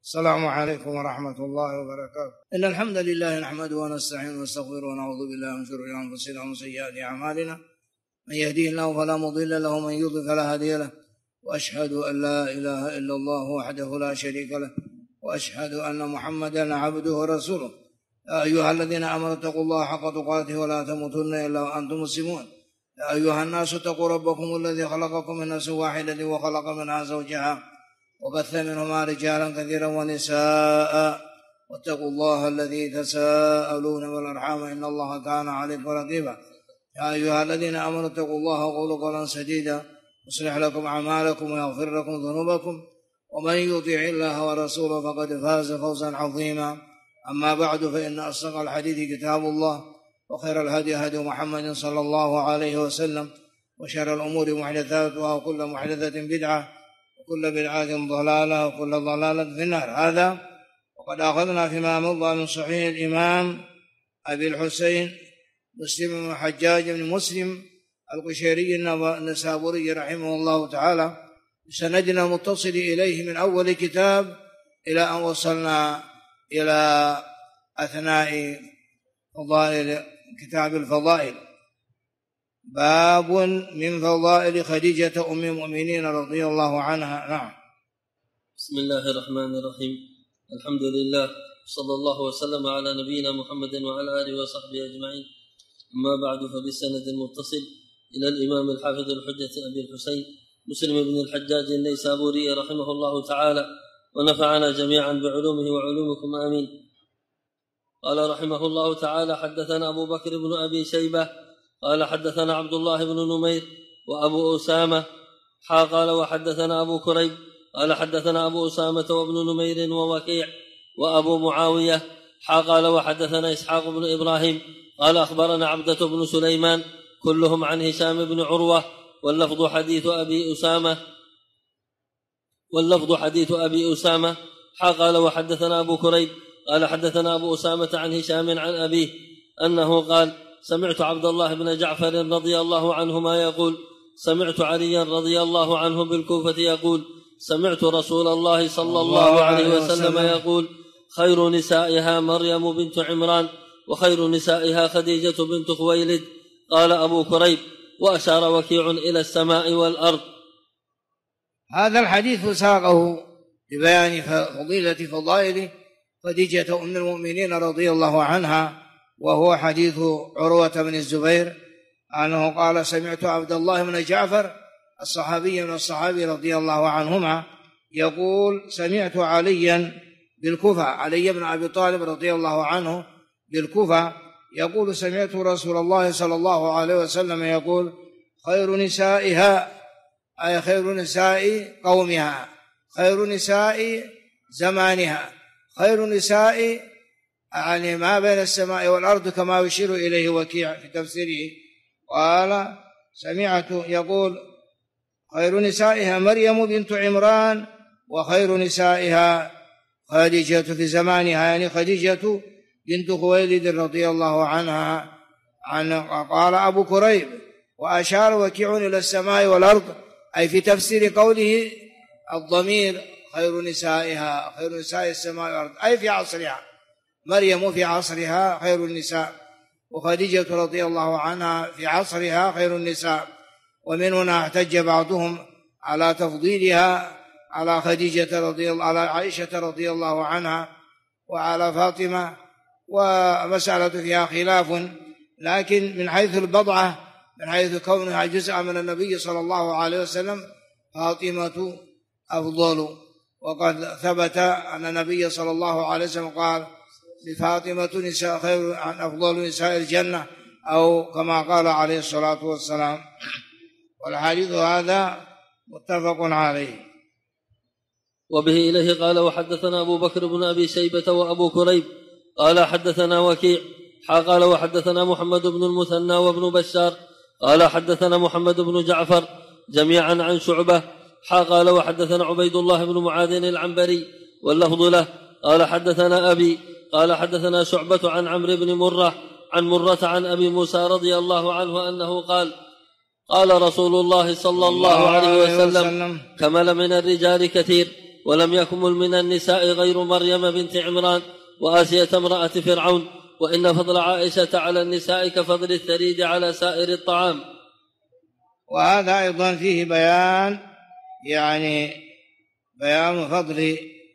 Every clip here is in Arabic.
السلام عليكم ورحمة الله وبركاته. إن الحمد لله نحمده ونستعينه ونستغفره ونعوذ بالله من شرور أنفسنا ومن سيئات أعمالنا، من يهديه الله فلا مضل له ومن يضلل فلا هادي له، وأشهد أن لا إله إلا الله وحده لا شريك له، وأشهد أن محمدا عبده ورسوله. يا أيها الذين آمنوا اتقوا الله حق تقاته ولا تموتن إلا وأنتم مسلمون. يا أيها الناس اتقوا ربكم الذي خلقكم من نفس واحدة وخلق منها زوجها وبث منهما رجالا كثيرا ونساء، واتقوا الله الذي تساءلون بالأرحام إن الله كان عليكم رقيبا. يا أيها الذين آمنوا اتقوا الله وقولوا قولا سديدا يصلح لكم أعمالكم ويغفر لكم ذنوبكم، ومن يطع الله ورسوله فقد فاز فوزا عظيما. أما بعد، فإن أصدق الحديث كتاب الله، وخير الهدي هدي محمد صلى الله عليه وسلم، وشر الأمور محدثاتها، وكل محدثة بدعة، وكل بدعة ضلالة، وكل ضلالة في النار. هذا وقد أخذنا فيما مضى من صحيح الإمام أبي الحسين مسلم بن الحجاج بن مسلم القشيري النسابوري رحمه الله تعالى بسندنا المتصل إليه من أول كتاب إلى أن وصلنا إلى أثناء فضائل كتاب الفضائل. باب من فضائل خديجة أم المؤمنين رضي الله عنها. نعم. بسم الله الرحمن الرحيم. الحمد لله، صلى الله وسلم على نبينا محمد وعلى آله وصحبه أجمعين. أما بعد، فبالسند المتصل إلى الإمام الحافظ الحجة أبي الحسين مسلم بن الحجاج النيسابوري رحمه الله تعالى، ونفعنا جميعا بعلومه وعلومكم آمين. قال رحمه الله تعالى: حدثنا أبو بكر بن أبي شيبة قال حدثنا عبد الله بن نمير وأبو أسامة قال وحدثنا أبو كريب قال حدثنا أبو أسامة وابن نمير ووكيع وأبو معاوية قال وحدثنا إسحاق بن إبراهيم قال أخبرنا عبدة بن سليمان كلهم عن هشام بن عروة واللفظ حديث أبي أسامة قال وحدثنا أبو كريب قال حدثنا أبو أسامة عن هشام عن أبيه أنه قال: سمعت عبد الله بن جعفر رضي الله عنهما يقول: سمعت عليا رضي الله عنه بالكوفة يقول: سمعت رسول الله صلى الله عليه وسلم يقول: خير نسائها مريم بنت عمران، وخير نسائها خديجة بنت خويلد. قال أبو كريب: وأشار وكيع إلى السماء والأرض. هذا الحديث ساقه لبيان فضائل خديجة أم المؤمنين رضي الله عنها، وهو حديث عروة بن الزبير أنه قال: سمعت عبد الله بن جعفر الصحابي من الصحابي رضي الله عنهما يقول: سمعت عليا بالكوفة، علي بن أبي طالب رضي الله عنه بالكوفة يقول: سمعت رسول الله صلى الله عليه وسلم يقول: خير نسائها، أي خير نساء قومها، خير نساء زمانها، خير نساء يعني ما بين السماء والأرض، كما يشير إليه وكيع في تفسيره. قال: سمعت يقول: خير نسائها مريم بنت عمران، وخير نسائها خديجة في زمانها، يعني خديجة بنت خويلد رضي الله عنها. قال أبو كريب: وأشار وكيع إلى السماء والأرض، أي في تفسير قوله الضمير خير نسائها، خير نساء السماء والأرض، أي في عصرها، مريم في عصرها خير النساء، وخديجة رضي الله عنها في عصرها خير النساء. ومن هنا احتج بعضهم على تفضيلها على خديجة على عائشة رضي الله عنها وعلى فاطمة، ومسألة فيها خلاف، لكن من حيث البضعة، من حيث كونها جزء من النبي صلى الله عليه وسلم، فاطمة أفضل. وقد ثبت أن النبي صلى الله عليه وسلم قال: لفاطمة نساء خير عن أفضل نساء الجنة، أو كما قال عليه الصلاة والسلام. والحديث هذا متفق عليه. وبه إليه قال: وحدثنا أبو بكر بن أبي شيبة وأبو كريب قال حدثنا وكيع قال وحدثنا محمد بن المثنى وابن بشار قال حدثنا محمد بن جعفر جميعا عن شعبة قال وحدثنا عبيد الله بن معاذ العنبري واللفظ له قال حدثنا أبي قال حدثنا شعبة عن عمرو بن مرة عن مرة عن أبي موسى رضي الله عنه أنه قال: قال رسول الله صلى الله عليه وسلم: كمل من الرجال كثير، ولم يكمل من النساء غير مريم بنت عمران وآسية امرأة فرعون، وإن فضل عائشة على النساء كفضل الثريد على سائر الطعام. وهذا أيضا فيه بيان فضل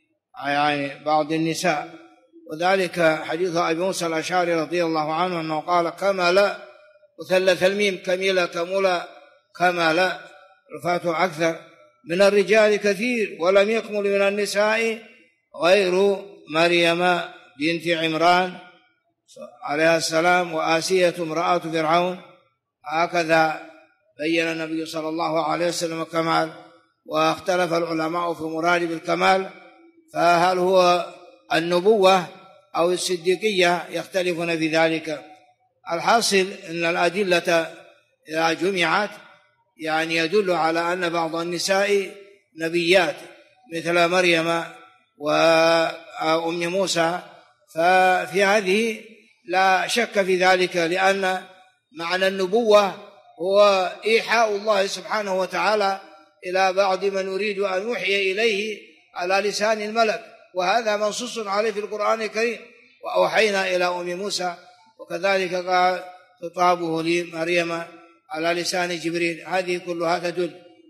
بعض النساء، وذلك حديث أبي موسى الأشعري رضي الله عنه أنه قال كمل، وثلث الميم كمل كمل كمل، رفعته أكثر من الرجال كثير، ولم يكمل من النساء غير مريم بنت عمران عليها السلام وآسية امرأة فرعون. هكذا بين النبي صلى الله عليه وسلم الكمال. واختلف العلماء في المراد بالكمال، فهل هو النبوة أو الصديقية؟ يختلفون في ذلك. الحاصل أن الأدلة إذا جمعت يدل على أن بعض النساء نبيات مثل مريم وأم موسى، ففي هذه لا شك في ذلك، لأن معنى النبوة هو إيحاء الله سبحانه وتعالى إلى بعض من يريد أن يوحي إليه على لسان الملك، وهذا منصوص عليه في القرآن الكريم. وأوحينا إلى أم موسى، وكذلك قال خطابه لمريم على لسان جبريل. هذه كلها تدل،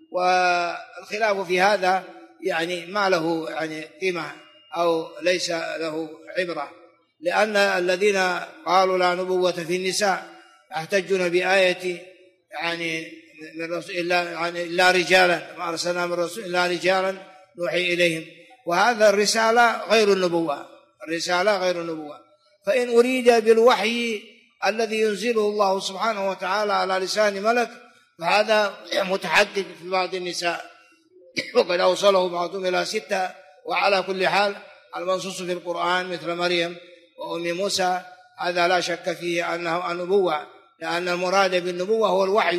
والخلاف في هذا ما له قيمة أو ليس له عبرة، لأن الذين قالوا لا نبوة في النساء يحتجون بآية من رسول إلا رجالا، ما أرسلنا من رسول إلا رجالا نوحي إليهم، وهذا الرسالة غير النبوة، الرسالة غير النبوة. فإن أريد بالوحي الذي ينزله الله سبحانه وتعالى على لسان ملك فهذا متحقق في بعض النساء، وقد أوصله بعضهم إلى 6. وعلى كل حال المنصوص في القرآن مثل مريم وأم موسى هذا لا شك فيه أنه النبوة، لأن المراد بالنبوة هو الوحي،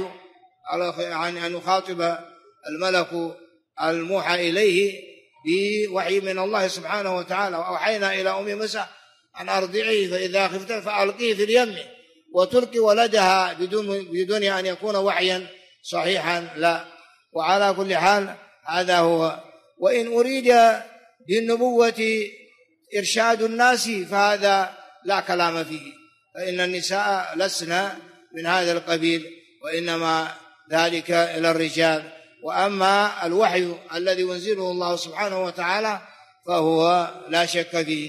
أن يخاطب الملك الموحى إليه بوحي من الله سبحانه وتعالى. وأوحينا إلى أم موسى أن أرضعيه فإذا خفت فألقيه في اليم وتلقي ولدها بدون أن يكون وحيا صحيحا، لا. وعلى كل حال هذا هو. وإن أريد بالنبوة إرشاد الناس فهذا لا كلام فيه، فإن النساء لسن من هذا القبيل، وإنما ذلك إلى الرجال. وأما الوحي الذي ينزله الله سبحانه وتعالى فهو لا شك فيه.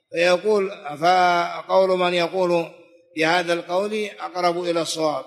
فقول من يقول بهذا القول أقرب إلى الصواب.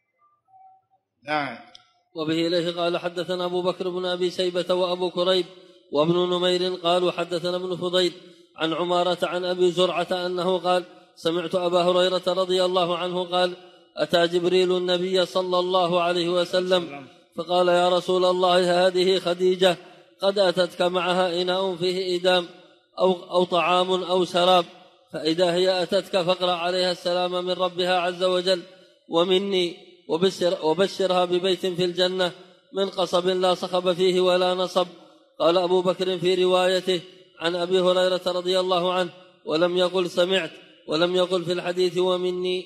نعم. وبه إليه قال حدثنا أبو بكر بن أبي شيبة وأبو كريب وابن نمير قالوا حدثنا ابن فضيل عن عمارة عن أبي زرعة أنه قال سمعت أبا هريرة رضي الله عنه قال أتى جبريل النبي صلى الله عليه وسلم فقال يا رسول الله هذه خديجة قد أتتك معها إناء فيه إدام أو طعام أو شراب، فإذا هي أتتك فاقرأ عليها السلام من ربها عز وجل ومني، وبشرها ببيت في الجنة من قصب لا صخب فيه ولا نصب. قال أبو بكر في روايته عن أبي هريرة رضي الله عنه ولم يقل سمعت، ولم يقل في الحديث ومني.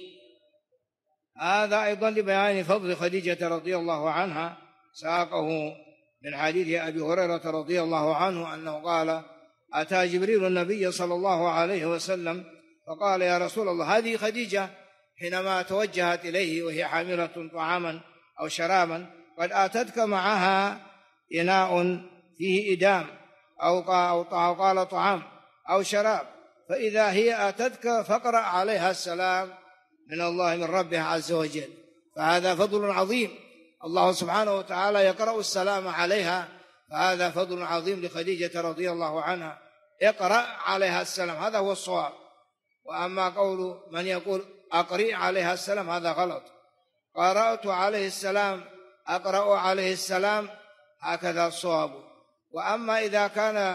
هذا أيضا لبيان فضل خديجة رضي الله عنها، ساقه من حديث أبي هريرة رضي الله عنه أنه قال أتى جبريل النبي صلى الله عليه وسلم فقال يا رسول الله هذه خديجة حينما توجهت إليه وهي حاملة طعاما أو شرابا قد أتتك معها إناء فيه إدام أو قال طعام أو شراب، فإذا هي أتتك فاقرأ عليها السلام من الله من ربها عز وجل. فهذا فضل عظيم، الله سبحانه وتعالى يقرأ السلام عليها، فهذا فضل عظيم لخديجة رضي الله عنها، اقرأ عليها السلام، هذا هو الصواب. وأما قول من يقول أقرئ عليها السلام هذا غلط، قرأت عليه السلام أقرأ عليه السلام، هكذا الصواب. وأما إذا كان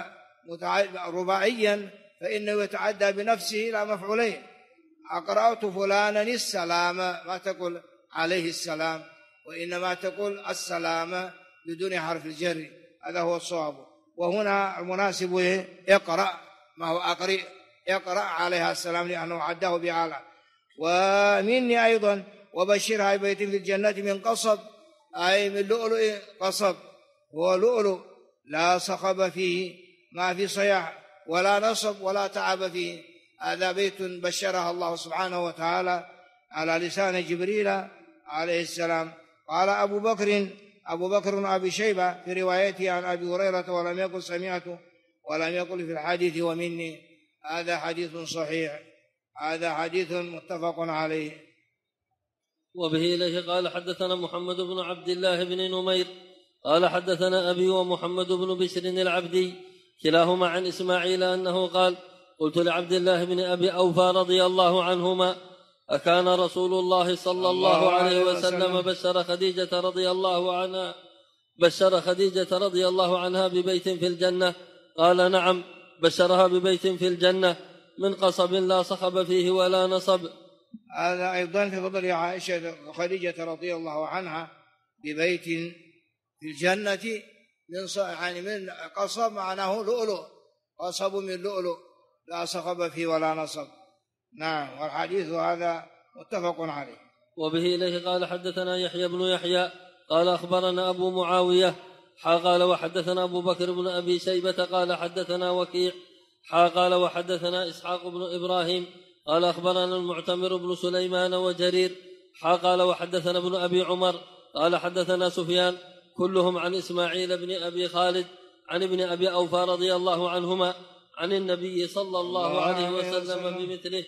رباعيا فإنه يتعدى بنفسه إلى مفعولين، أقرأت فلانا السلام ما تقول عليه السلام، وإنما تقول السلام بدون حرف الجر، هذا هو الصواب. وهنا المناسب اقرأ، ما هو أقرئ، اقرأ عليها السلام لأنه عداه بعلى. ومني أيضا وبشرها ببيت في الجنة من قصب، أي من لؤلؤ قصب، هو لؤلؤ لا صخب فيه، ما في صياح ولا نصب ولا تعب فيه. هذا بيت بشرها الله سبحانه وتعالى على لسان جبريل عليه السلام. قال أبو بكر بن أبي شيبة في روايته عن أبي هريرة ولم يقل سمعته ولم يقل في الحديث ومني. هذا حديث صحيح، هذا حديث متفق عليه. وبه إليه قال حدثنا محمد بن عبد الله بن نمير قال حدثنا أبي ومحمد بن بشر العبدي كلاهما عن إسماعيل أنه قال قلت لعبد الله بن أبي أوفى رضي الله عنهما أكان رسول الله صلى الله عليه وسلم بشر خديجة رضي الله عنها ببيت في الجنة؟ قال نعم، بشرها ببيت في الجنة من قصب لا صخب فيه ولا نصب. هذا أيضا في فضل عائشة وخديجة رضي الله عنها ببيت في الجنة من قصب، معناه لؤلؤ، قصب من لؤلؤ لا صخب فيه ولا نصب. نعم، والحديث هذا متفق عليه. وبه إليه قال حدثنا يحيى بن يحيى قال أخبرنا أبو معاوية قال وحدثنا أبو بكر بن أبي شيبة قال حدثنا وكيع قال وحدثنا إسحاق بن إبراهيم قال أخبرنا المعتمر بن سليمان وجرير قال وحدثنا ابن أبي عمر قال حدثنا سفيان كلهم عن إسماعيل بن أبي خالد عن ابن أبي أوفى رضي الله عنهما عن النبي صلى الله عليه وسلم بمثله.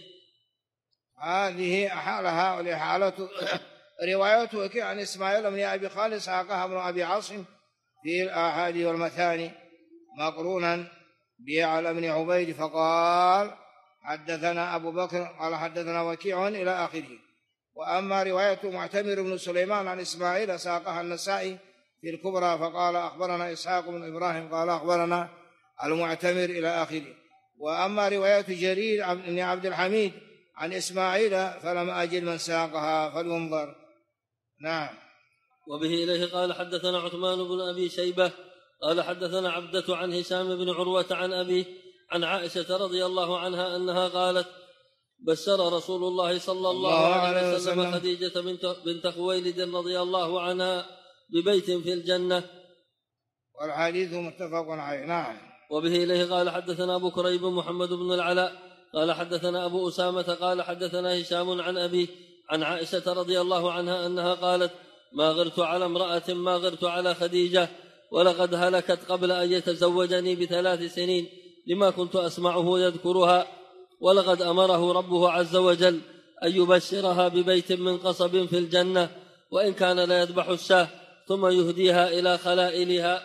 هذه حالها ولحالة روايته عن إسماعيل بن أبي خالد ساقها ابن أبي عاصم في الآحاد والمثاني مقرونا بعلى بن عبيد فقال حدثنا أبو بكر قال حدثنا وكيع إلى آخره. وأما رواية معتمر بن سليمان عن إسماعيل ساقها النسائي في الكبرى فقال أخبرنا إسحاق بن إبراهيم قال أخبرنا المعتمر إلى آخره. وأما رواية جرير بن عبد الحميد عن إسماعيل فلم أجد من ساقها فلينظر. نعم. وبه إليه قال حدثنا عثمان بن أبي شيبة قال حدثنا عبدة عن هشام بن عروة عن أبيه عن عائشة رضي الله عنها أنها قالت بشر رسول الله صلى الله عليه وسلم خديجة بنت خويلد رضي الله عنها ببيت في الجنة. والحديث متفق عليه. نعم. وبه إليه قال حدثنا أبو كريب محمد بن العلاء قال حدثنا أبو أسامة قال حدثنا هشام عن أبيه عن عائشة رضي الله عنها أنها قالت ما غرت على امرأة ما غرت على خديجة ولقد هلكت قبل أن يتزوجني ب3 سنين لما كنت أسمعه يذكرها، ولقد أمره ربه عز وجل أن يبشرها ببيت من قصب في الجنة وإن كان لا يذبح الشاة ثم يهديها إلى خلائلها.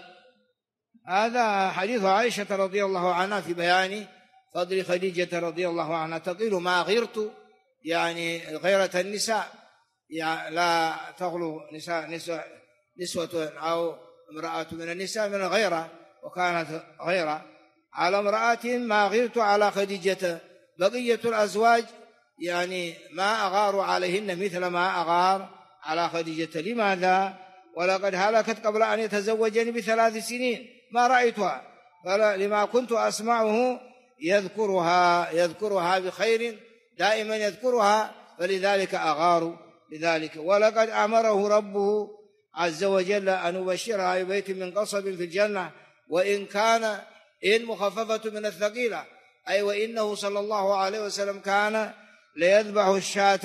هذا حديث عائشة رضي الله عنها في بيان فضل خديجة رضي الله عنها. تقول ما غرت يعني غيرة النساء، يعني لا تغلو نسوة أو امرأة من النساء من غيرة، وكانت غيرة على امرأة ما غرت على خديجة. بقية الأزواج يعني ما أغار عليهن مثل ما أغار على خديجة. لماذا؟ ولقد هلكت قبل أن يتزوجني ب3 سنين ما رأيتها، لما كنت أسمعه يذكرها بخير دائما يذكرها، فلذلك أغار لذلك. ولقد أمره ربه عز وجل أن يبشرها ببيت من قصب في الجنة وإن كان إن مخففة من الثقيلة، أي وإنه صلى الله عليه وسلم كان ليذبح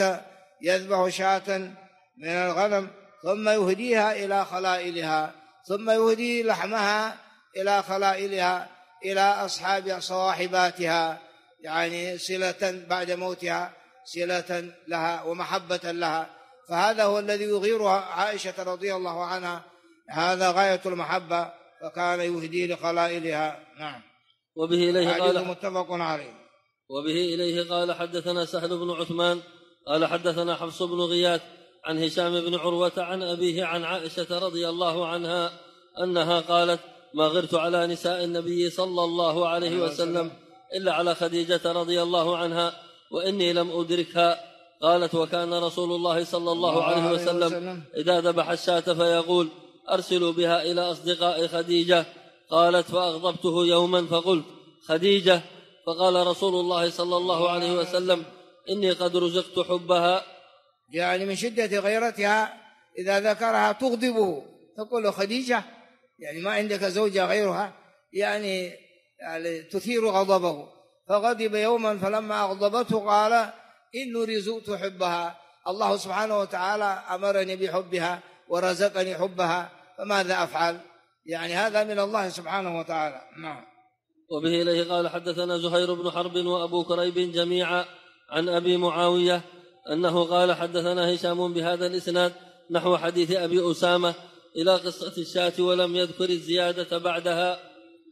شاة من الغنم ثم يهديها إلى خلائلها، ثم يهدي لحمها إلى خلائلها إلى أصحاب صواحباتها، يعني صلة بعد موتها، صلة لها ومحبة لها. فهذا هو الذي يغيرها عائشة رضي الله عنها، هذا غاية المحبة، فكان يهدي لخلائلها. نعم. وبه إليه قال متفق عليه. وبه إليه قال حدثنا سهل بن عثمان قال حدثنا حفص بن غياث عن هشام بن عروة عن أبيه عن عائشة رضي الله عنها أنها قالت ما غرت على نساء النبي صلى الله عليه وسلم إلا على خديجة رضي الله عنها وإني لم أدركها. قالت وكان رسول الله صلى الله عليه وسلم إذا ذبح الشاة فيقول أرسلوا بها إلى أصدقاء خديجة. قالت فأغضبته يوما فقلت خديجة، فقال رسول الله صلى الله عليه وسلم إني قد رزقت حبها، يعني من شدة غيرتها إذا ذكرها تغضبه، تقول خديجة، يعني ما عندك زوجة غيرها يعني تثير غضبه، فغضب يوما فلما أغضبته قال إني رزقت حبها، الله سبحانه وتعالى أمرني بحبها ورزقني حبها، فماذا أفعل؟ يعني هذا من الله سبحانه وتعالى. نعم. وبه إليه قال حدثنا زهير بن حرب وأبو كريب جميعا عن أبي معاوية أنه قال حدثنا هشام بهذا الإسناد نحو حديث أبي أسامة إلى قصة الشاة ولم يذكر الزيادة بعدها.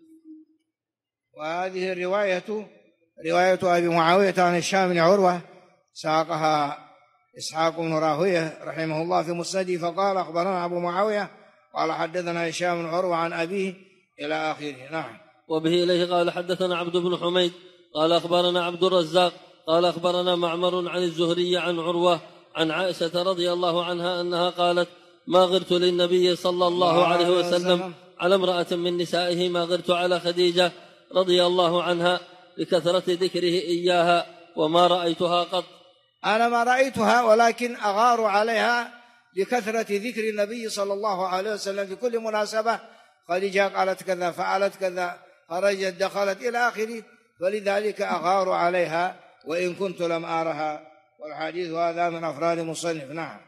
وهذه الرواية رواية أبي معاوية عن هشام بن عروة ساقها إسحاق بن راهويه رحمه الله في مسنده فقال أخبرنا أبو معاوية قال حدثنا هشام بن عروة عن أبيه إلى آخره. نعم. وبه إليه قال حدثنا عبد بن حميد قال أخبرنا عبد الرزاق قال أخبرنا معمر عن الزهري عن عروة عن عائشة رضي الله عنها أنها قالت ما غرت للنبي صلى الله عليه وسلم على امرأة من نسائه ما غرت على خديجة رضي الله عنها لكثرة ذكره إياها وما رأيتها قط. أنا ما رأيتها ولكن أغار عليها لكثرة ذكر النبي صلى الله عليه وسلم في كل مناسبة، خديجة قالت كذا فعلت كذا خرجت دخلت إلى آخره، فلذلك أغار عليها وإن كنت لم أرها. والحديث هذا من أفراد مصنف. نعم.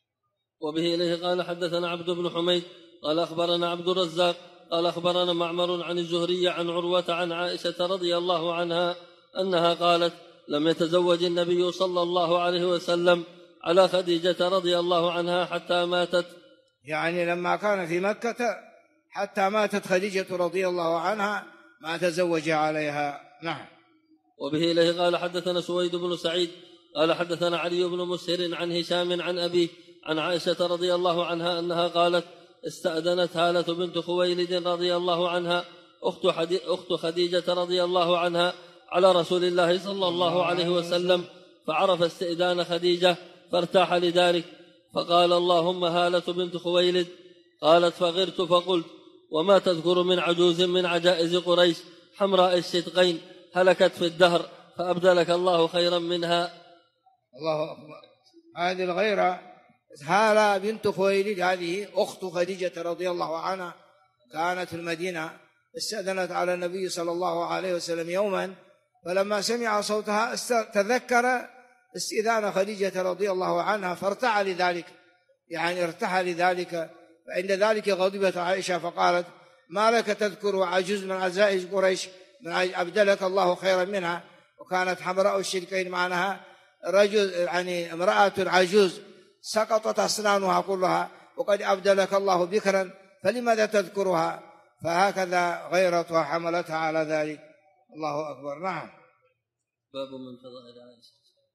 وبه إليه قال حدثنا عبد بن حميد قال أخبرنا عبد الرزاق قال أخبرنا معمر عن الزهري عن عروة عن عائشة رضي الله عنها أنها قالت لم يتزوج النبي صلى الله عليه وسلم على خديجة رضي الله عنها حتى ماتت، يعني لما كان في مكة حتى ماتت خديجة رضي الله عنها ما تزوج عليها. نعم. وبه إليه قال حدثنا سويد بن سعيد قال حدثنا علي بن مسهر عن هشام عن أبيه عن عائشة رضي الله عنها أنها قالت استأذنت هالة بنت خويلد رضي الله عنها أخت خديجة رضي الله عنها على رسول الله صلى الله عليه وسلم فعرف استئذان خديجة فارتاح لذلك فقال اللهم هالة بنت خويلد. قالت فغرت فقلت وما تذكر من عجوز من عجائز قريش حمراء الشدقين هلكت في الدهر فأبدلك الله خيرا منها. الله أكبر. هذه الغيرة هالة بنت خويلد هذه أخت خديجة رضي الله عنها كانت في المدينة، استأذنت على النبي صلى الله عليه وسلم يوما، فلما سمع صوتها تذكر استئذان خديجة رضي الله عنها فارتعى لذلك، يعني ارتحى لذلك، فعند ذلك غضبت عائشة فقالت ما لك تذكر عجوز من عجائز قريش من أبدلك الله خيرا منها، وكانت حمراء الشدقين معناها رجل يعني امرأة عجوز سقطت أسنانها كلها وقد أبدلك الله بكرا فلماذا تذكرها؟ فهكذا غيرتها حملتها على ذلك. الله أكبر. نعم. باب من فضائل عائشة.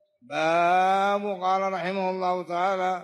باب قال رحمه الله تعالى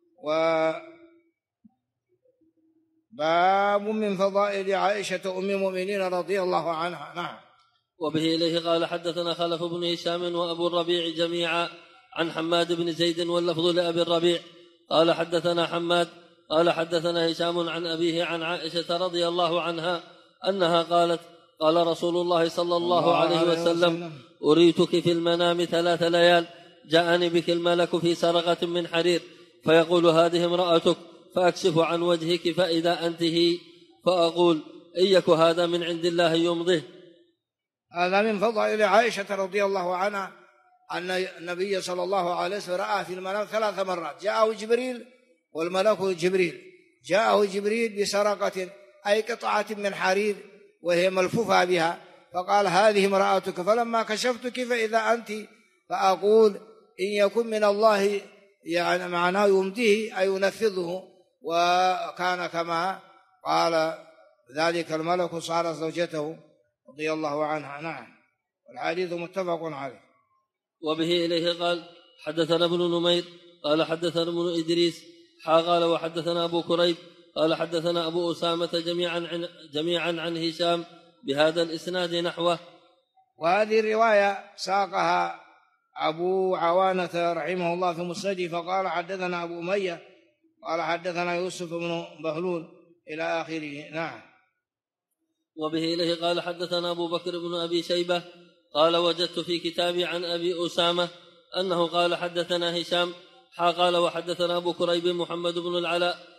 باب من فضائل عائشة أم المؤمنين رضي الله عنها. نعم. وبه إليه قال حدثنا خلف بن هشام وأبو الربيع جميعا عن حماد بن زيد واللفظ لأبي الربيع قال حدثنا حماد قال حدثنا هشام عن أبيه عن عائشة رضي الله عنها أنها قالت قال رسول الله صلى الله عليه وسلم أريتك في المنام 3 ليال جاءني بك الملك في سرقة من حرير فيقول هذه امرأتك فأكشف عن وجهك فإذا أنت هي فأقول إن يك هذا من عند الله يمضه. هذا من فضائل عائشة رضي الله عنها أن النبي صلى الله عليه وسلم رأى في المنام 3 مرات جاءه جبريل والملك جبريل، جاءه جبريل بسرقة أي قطعة من حرير وهي ملفوفة بها فقال هذه امرأتك، فلما كشفتك فإذا أنت فأقول إن يكن من الله يعني معناه يمضيه أي ينفذه، وكان كما قال ذلك الملك صار زوجته رضي الله عنها. نعم. والحديث متفق عليه. وبه إليه قال حدثنا ابن نمير قال حدثنا ابن إدريس قال وحدثنا أبو كريب قال حدثنا أبو أسامة جميعا عن هشام بهذا الإسناد نحوه. وهذه الرواية ساقها أبو عوانة رحمه الله في مسنده فقال حدثنا أبو أمية قال حدثنا يوسف بن بهلول إلى آخره. نعم. وبه إليه قال حدثنا أبو بكر بن أبي شيبة قال وجدت في كتابي عن أبي أسامة أنه قال حدثنا هشام قال وحدثنا أبو كريب محمد بن العلاء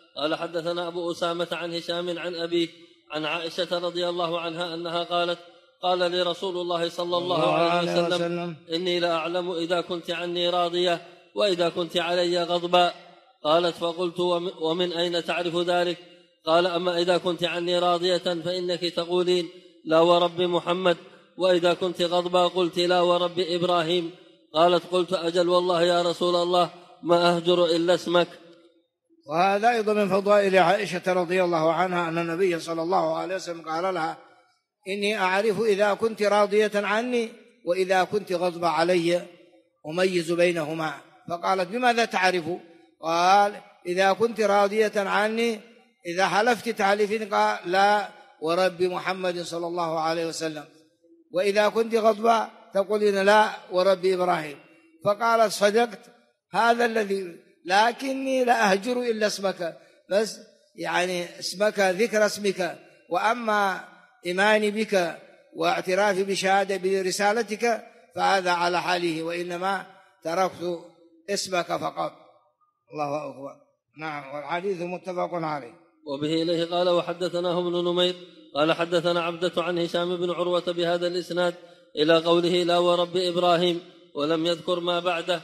قال حدثنا أبو أسامة عن هشام عن أبيه عن عائشة رضي الله عنها أنها قالت قال لي رسول الله صلى الله عليه وسلم إني لأعلم إذا كنت عني راضية وإذا كنت علي غضبا. قالت فقلت ومن أين تعرف ذلك؟ قال أما إذا كنت عني راضية فإنك تقولين لا ورب محمد، وإذا كنت غضبا قلت لا ورب إبراهيم. قالت قلت أجل والله يا رسول الله ما أهجر إلا اسمك. وهذا أيضا من فضائل عائشة رضي الله عنها أن النبي صلى الله عليه وسلم قال لها إني أعرف إذا كنت راضية عني وإذا كنت غضب علي أميز بينهما. فقالت بماذا تعرف؟ قال إذا كنت راضية عني إذا حلفت تحلفين قال لا ورب محمد صلى الله عليه وسلم، وإذا كنت غضبا تقولين لا ورب إبراهيم. فقالت صدقت هذا الذي، لكني لا أهجر إلا اسمك، بس يعني اسمك ذكر اسمك، وأما إيماني بك واعترافي بشهادة برسالتك فهذا على حاله، وإنما تركت اسمك فقط. الله أكبر. نعم. والحديث متفق عليه. وبه إليه قال وحدثناه ابن نمير قال حدثنا عبدة عن هشام بن عروة بهذا الإسناد إلى قوله لا ورب إبراهيم، ولم يذكر ما بعده.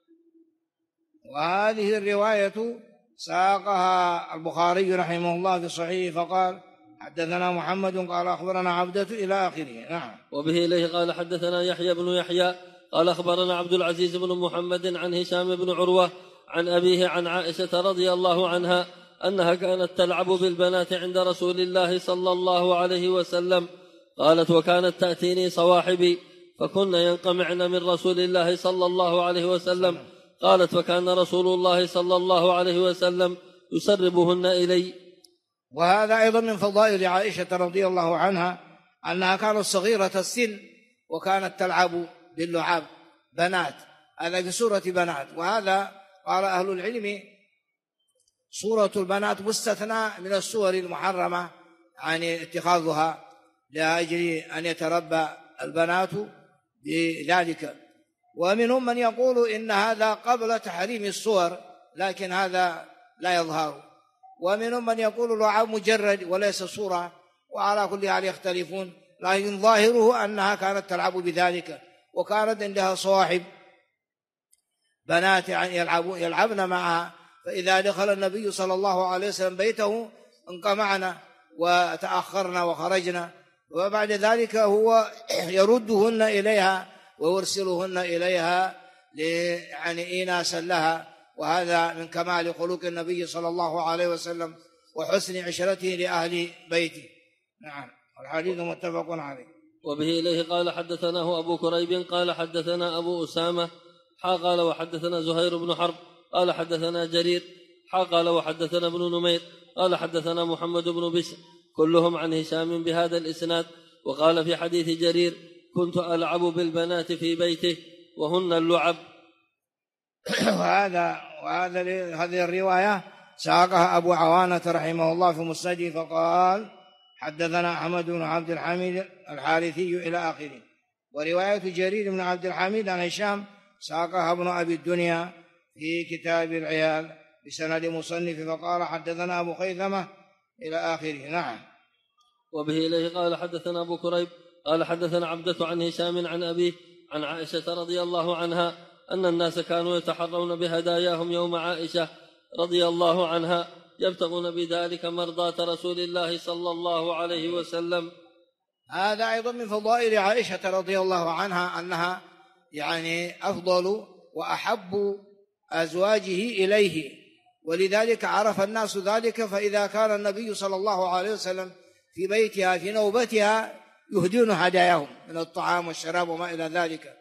وهذه الرواية ساقها البخاري رحمه الله في صحيحه فقال حدثنا محمد قال أخبرنا عبدة إلى آخره. نعم. وبه إليه قال حدثنا يحيى بن يحيى قال أخبرنا عبد العزيز بن محمد عن هشام بن عروة عن أبيه عن عائشة رضي الله عنها أنها كانت تلعب بالبنات عند رسول الله صلى الله عليه وسلم. قالت وكانت تأتيني صواحبي فكن ينقمعن من رسول الله صلى الله عليه وسلم. قالت فكان رسول الله صلى الله عليه وسلم يسربهن إلي. وهذا أيضا من فضائل عائشة رضي الله عنها أنها كانت صغيرة السن وكانت تلعب باللعاب بنات، هذا في سورة بنات. وهذا قال أهل العلم سورة البنات مستثنى من السور المحرمة يعني اتخاذها لأجل أن يتربى البنات بذلك. ومنهم من يقول إن هذا قبل تحريم الصور لكن هذا لا يظهر، ومنهم من يقول لعاب مجرد وليس صورة، وعلى كل حال يختلفون، لكن ظاهره أنها كانت تلعب بذلك، وكانت عندها صواحب بنات يعني يلعبن معها، فإذا دخل النبي صلى الله عليه وسلم بيته انقمعنا وتأخرنا وخرجنا، وبعد ذلك هو يردهن إليها ويرسلهن إليها يعني إيناسا لها. وهذا من كمال خلق النبي صلى الله عليه وسلم وحسن عشرته لأهل بيته. نعم. الحديث متفق عليه. وبه إليه قال حدثناه أبو كريب قال حدثنا أبو أسامة قال وحدثنا زهير بن حرب قال حدثنا جرير قال وحدثنا ابن نمير قال حدثنا محمد بن بشر كلهم عن هشام بهذا الإسناد. وقال في حديث جرير كنت ألعب بالبنات في بيته وهن اللعب. هذه الرواية ساقها أبو عوانة رحمه الله في مسنده فقال حدثنا أحمد بن عبد الحميد الحارثي إلى آخره. ورواية جرير بن عبد الحميد عن هشام ساقها ابن أبي الدنيا في كتاب العيال بسند مصنف فقال حدثنا أبو خيثمة إلى آخره. نعم. وبه إليه قال حدثنا أبو كريب قال حدثنا عبدة عن هشام عن أبيه عن عائشة رضي الله عنها أن الناس كانوا يتحرون بهداياهم يوم عائشة رضي الله عنها يبتغون بذلك مرضاة رسول الله صلى الله عليه وسلم. هذا أيضا من فضائل عائشة رضي الله عنها أنها يعني أفضل وأحب أزواجه إليه، ولذلك عرف الناس ذلك. فإذا كان النبي صلى الله عليه وسلم في بيتها في نوبتها يهدون هداياهم من الطعام والشراب وما إلى ذلك،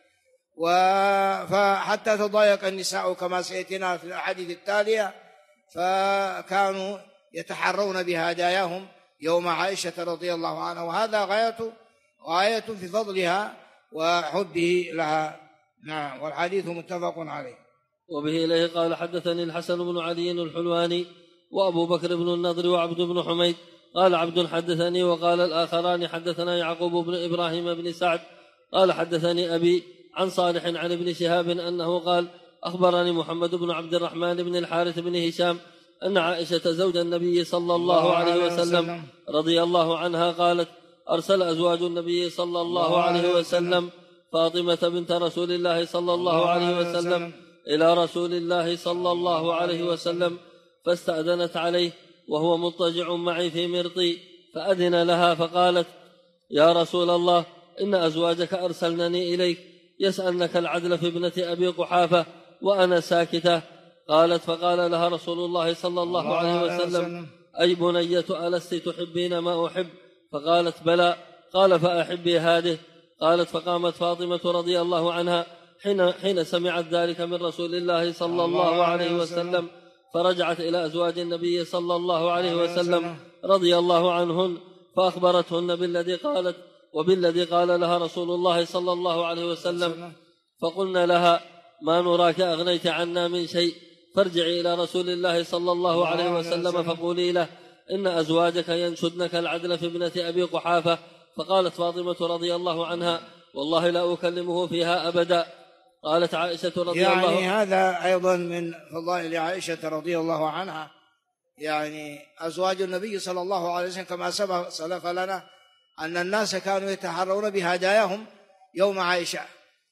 فحتى تضايق النساء كما سيأتينا في الأحاديث التالية، فكانوا يتحرون بهداياهم يوم عائشة رضي الله عنها، وهذا غاية في فضلها وحبه لها. نعم. والحديث متفق عليه. وبه إليه قال حدثني الحسن بن علي الحلواني وأبو بكر بن النضر وعبد بن حميد قال عبد حدثني وقال الآخران حدثنا يعقوب بن إبراهيم بن سعد قال حدثني أبي عن صالح عن ابن شهاب أنه قال أخبرني محمد بن عبد الرحمن بن الحارث بن هشام أن عائشة زوج النبي صلى الله عليه وسلم رضي الله عنها قالت: أرسل أزواج النبي صلى الله عليه وسلم فاطمة بنت رسول الله صلى الله عليه وسلم إلى رسول الله صلى الله عليه وسلم، فاستأذنت عليه وهو مضطجع معي في مرطي، فأذن لها فقالت: يا رسول الله، إن أزواجك أرسلنني إليك يسألنك العدل في ابنة أبي قحافة وأنا ساكتة. قالت: فقال لها رسول الله صلى الله عليه وسلم: أي بنية، ألست تحبين ما أحب؟ فقالت: بلى. قال: فأحبي هذه. قالت: فقامت فاطمة رضي الله عنها حين سمعت ذلك من رسول الله صلى الله عليه وسلم، فرجعت إلى أزواج النبي صلى الله عليه وسلم رضي الله عنهن، فأخبرتهن بالذي قالت وبالذي قال لها رسول الله صلى الله عليه وسلم، فقلنا لها: ما نراك أغنيت عنا من شيء، فارجعي إلى رسول الله صلى الله عليه وسلم فقولي له: إن أزواجك ينشدنك العدل في ابنة أبي قحافة. فقالت فاطمة رضي الله عنها: والله لا أكلمه فيها أبدا. قالت عائشة رضي الله عنها: يعني هذا أيضا من فضائل عائشة رضي الله عنها، يعني أزواج النبي صلى الله عليه وسلم كما سلف لنا أن الناس كانوا يتحرون بهداياهم يوم عائشة،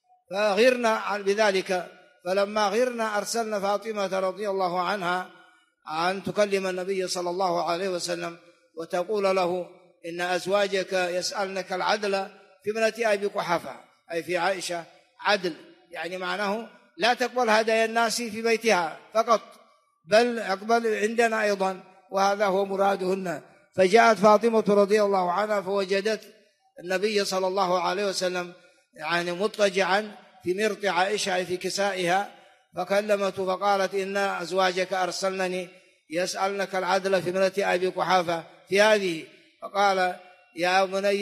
فغرنا بذلك، فلما غرنا أرسلنا فاطمة رضي الله عنها أن تكلم النبي صلى الله عليه وسلم وتقول له: إن أزواجك يسألنك العدل في ابنة أبي قحافة، أي في عائشة عدل، يعني معناه لا تقبل هدايا الناس في بيتها فقط، بل أقبل عندنا أيضا، وهذا هو مرادهن. فجاءت فاطمة رضي الله عنها فوجدت النبي صلى الله عليه وسلم يعني مضطجعا في مرط عائشة، أي في كسائها، فكلمته فقالت: إن أزواجك أرسلنني يسألنك العدل في ابنة أبي قحافة في هذه. فقال: يا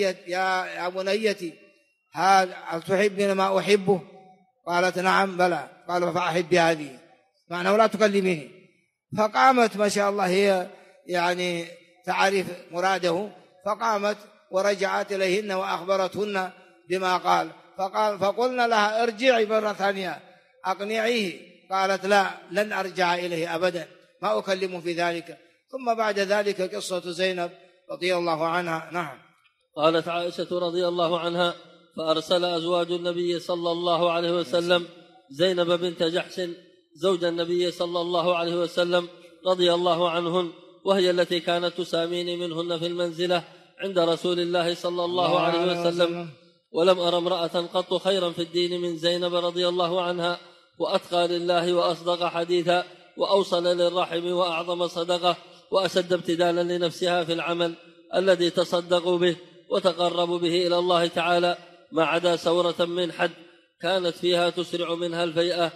بنيتي، هل تحبين ما أحبه؟ قالت: نعم بلى. قال: فأحبي هذه، معناه لا تكلميني. فقامت ما شاء الله هي يعني تعرف مراده، فقامت ورجعت إليهن وأخبرتهن بما قال. فقلنا لها: ارجعي مرة ثانية أقنعيه. قالت: لا، لن أرجع إليه أبدا، ما أكلمه في ذلك. ثم بعد ذلك قصة زينب رضي الله عنها. نعم. قالت عائشة رضي الله عنها: فأرسل أزواج النبي صلى الله عليه وسلم زينب بنت جحش زوج النبي صلى الله عليه وسلم رضي الله عنهن، وهي التي كانت تساميني منهن في المنزلة عند رسول الله صلى الله عليه وسلم، ولم أرى امرأة قط خيرا في الدين من زينب رضي الله عنها، وأتقى لله وأصدق حديثا، وأوصل للرحم وأعظم صدقة، وأشد ابتدالا لنفسها في العمل الذي تصدقوا به وتقربوا به إلى الله تعالى، ما عدا سورة من حد كانت فيها تسرع منها الفيئة.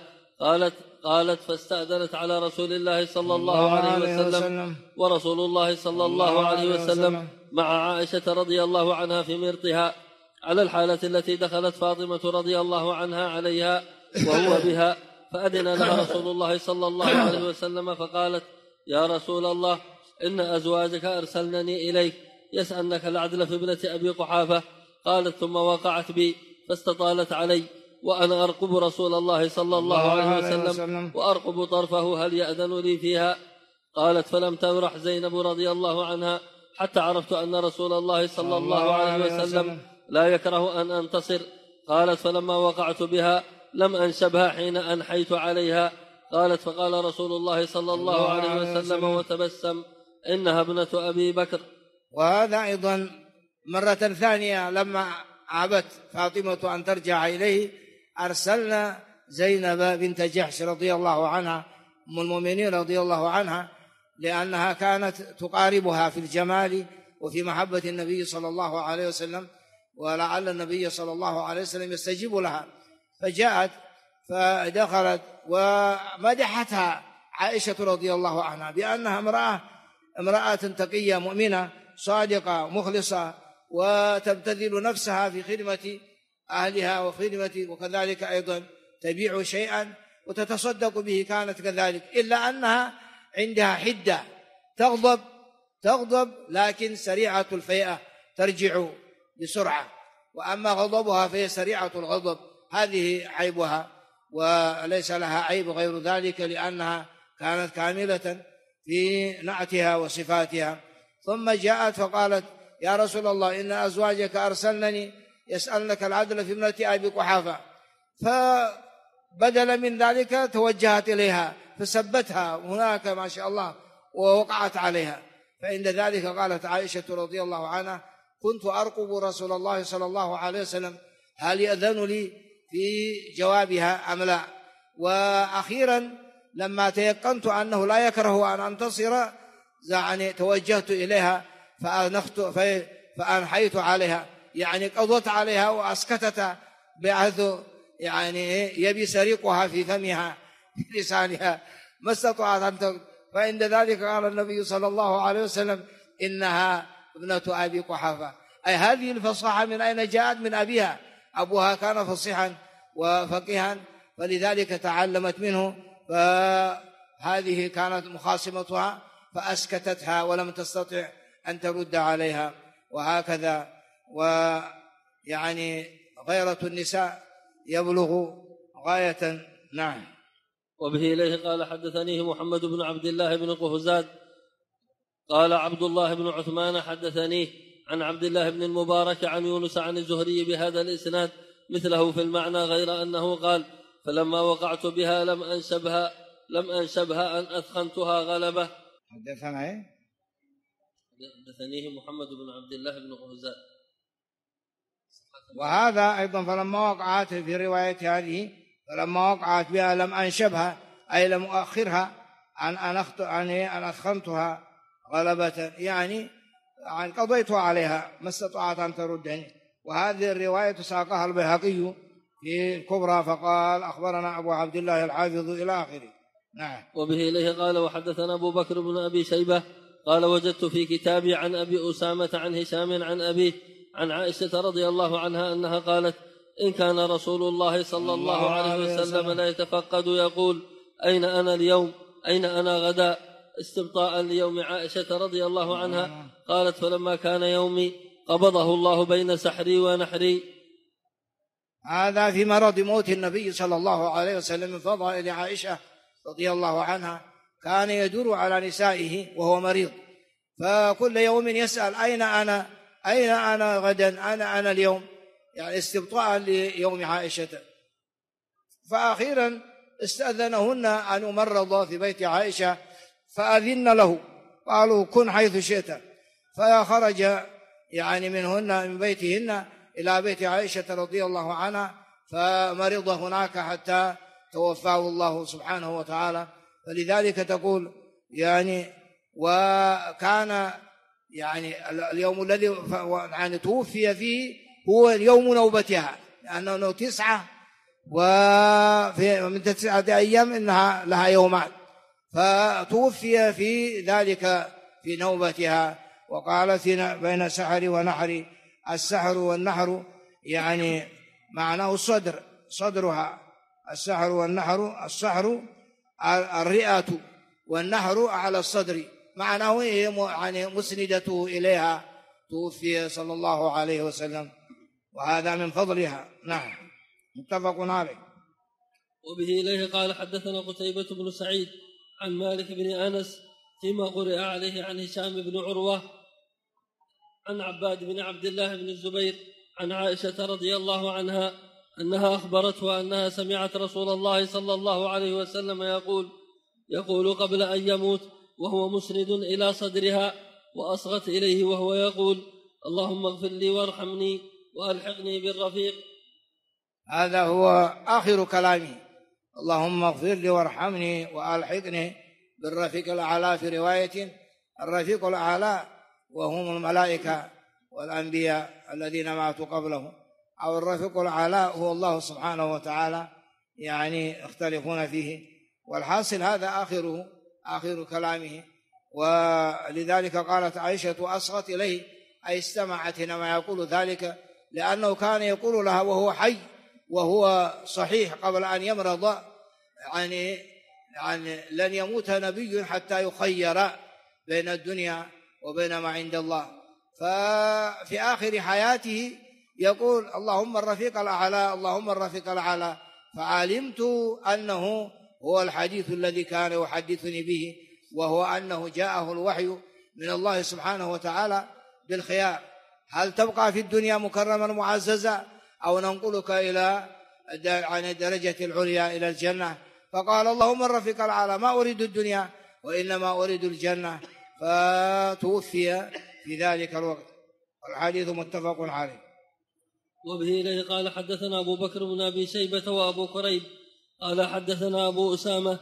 قالت: فاستأذنت على رسول الله صلى الله عليه وسلم، ورسول الله صلى الله عليه وسلم مع عائشة رضي الله عنها في مرطها، على الحالة التي دخلت فاطمة رضي الله عنها عليها وهو بها، فأذن لها رسول الله صلى الله عليه وسلم فقالت: يا رسول الله، إن أزواجك أرسلنني إليك يسألنك العدل في ابنة أبي قحافة. قالت: ثم وقعت بي فاستطالت علي، وأنا أرقب رسول الله صلى الله عليه وسلم وأرقب طرفه هل يأذن لي فيها. قالت: فلم تبرح زينب رضي الله عنها حتى عرفت أن رسول الله صلى الله عليه وسلم لا يكره أن أنتصر. قالت: فلما وقعت بها لم أنشبها حين أنحيت عليها. قالت: فقال رسول الله صلى الله عليه وسلم وتبسم: إنها ابنة أبي بكر. وهذا أيضا مرة ثانية لما عابت فاطمة أن ترجع إليه أرسلنا زينب بنت جحش رضي الله عنها أم المؤمنين رضي الله عنها، لأنها كانت تقاربها في الجمال وفي محبة النبي صلى الله عليه وسلم، ولعل النبي صلى الله عليه وسلم يستجيب لها. فجاءت فدخلت ومدحتها عائشة رضي الله عنها بأنها امرأة تقية مؤمنة صادقة مخلصة، وتبتذل نفسها في خدمة أهلها وكذلك أيضا تبيع شيئا وتتصدق به، كانت كذلك، إلا أنها عندها حدة، تغضب لكن سريعة الفيئة، ترجع بسرعة، وأما غضبها فهي سريعة الغضب، هذه عيبها، وليس لها عيب غير ذلك، لأنها كانت كاملة في نعتها وصفاتها. ثم جاءت فقالت: يا رسول الله، إن أزواجك أرسلنني يسألنك العدل في ابنة أبي قحافة. فبدل من ذلك توجهت إليها فسبتها هناك ما شاء الله ووقعت عليها. فعند ذلك قالت عائشة رضي الله عنها: كنت أرقب رسول الله صلى الله عليه وسلم هل يأذن لي في جوابها أم لا. وأخيرا لما تيقنت أنه لا يكره أن أنتصر يعني توجهت إليها فأنحيت عليها، يعني قضت عليها وأسكتت بحيث يعني يبي سريقها في فمها في لسانها ما استطاعت أن فعند ذلك قال النبي صلى الله عليه وسلم: إنها ابنة أبي قحافة. أي هذه الفصاحة من أين جاءت؟ من أبيها، أبوها كان فصيحا وفقيها فلذلك تعلمت منه، فهذه كانت مخاصمتها فأسكتتها ولم تستطع أن ترد عليها. وهكذا ويعني غيرة النساء يبلغ غاية. نعم. وبه إليه قال حدثنيه محمد بن عبد الله بن قهزاد قال عبد الله بن عثمان حدثنيه عن عبد الله بن المبارك عن يونس عن الزهري بهذا الإسناد مثله في المعنى، غير أنه قال: فلما وقعت بها لم أنشبها أن أثخنتها غلبة. حدثنيه محمد بن عبد الله بن قهزاد. وهذا أيضا فلما وقعت في رواية هذه فلما وقعت بها لم أنشبها أي لم أؤخرها أن أثخنتها غلبة، يعني قضيت عليها ما استطاعت أن تردني. وهذه الرواية ساقها البيهقي في الكبرى فقال: أخبرنا أبو عبد الله الحافظ إلى آخره. نعم. وبه إليه قال وحدثنا أبو بكر بن أبي شيبة قال: وجدت في كتابي عن أبي أسامة عن هشام عن أبيه عن عائشة رضي الله عنها أنها قالت: إن كان رسول الله صلى الله عليه وسلم لا يتفقد يقول: أين أنا اليوم؟ أين أنا غدا؟ استبطاء ليوم عائشة رضي الله عنها. قالت: فلما كان يومي قبضه الله بين سحري ونحري. هذا في مرض موت النبي صلى الله عليه وسلم من فضائل عائشة رضي الله عنها. كان يدور على نسائه وهو مريض، فكل يوم يسأل: أين أنا غدا؟ أنا اليوم، يعني استبطاء ليوم عائشة. فأخيرا استأذنهن أن يمرض في بيت عائشة فأذن له، قالوا: كن حيث شئت. فخرج يعني من بيتهن إلى بيت عائشة رضي الله عنها فمرض هناك حتى توفاه الله سبحانه وتعالى. فلذلك تقول يعني وكان يعني اليوم الذي يعني توفي فيه هو يوم نوبتها، لأنه 9 ومن 9 أيام إنها لها يومان، فتوفي في ذلك في نوبتها. وقالت بين سحر ونحر. السحر والنحر يعني معناه صدرها. السحر والنحر، السحر الرئة والنحر على الصدر، معناه يعني مسندته إليها. توفي صلى الله عليه وسلم وهذا من فضلها. نعم، متفق عليه. وبه إليه قال حدثنا قتيبة بن سعيد عن مالك بن أنس فيما قرئ عليه عن هشام بن عروة عن عباد بن عبد الله بن الزبير عن عائشة رضي الله عنها أنها أخبرته أنها سمعت رسول الله صلى الله عليه وسلم يقول قبل أن يموت وهو مسند إلى صدرها وأصغت إليه وهو يقول: اللهم اغفر لي وارحمني وألحقني بالرفيق. هذا هو آخر كلامه: اللهم اغفر لي وارحمني وألحقني بالرفيق الأعلى. في رواية الرفيق الأعلى وهم الملائكة والأنبياء الذين ماتوا قبله، أو الرفيق الأعلى هو الله سبحانه وتعالى، يعني اختلفون فيه. والحاصل هذا آخر كلامه. ولذلك قالت عائشة: أصغت إليه، أي استمعت حينما يقول ذلك، لأنه كان يقول لها وهو حي وهو صحيح قبل أن يمرض، يعني لن يموت نبي حتى يخير بين الدنيا وبين ما عند الله. ففي آخر حياته يقول: اللهم الرفيق الأعلى، اللهم الرفيق الأعلى. فعلمت أنه هو الحديث الذي كان يحدثني به وهو أنه جاءه الوحي من الله سبحانه وتعالى بالخيار: هل تبقى في الدنيا مكرما معززا أو ننقلك إلى عن الدرجة العليا إلى الجنة؟ فقال: اللهم الرفيق الأعلى، ما أريد الدنيا وإنما أريد الجنة. فتوفي في ذلك الوقت. الحديث متفق عليه. وبه إليه قال حدثنا أبو بكر بن أبي شيبة وأبو كريب قال حدثنا أبو أسامة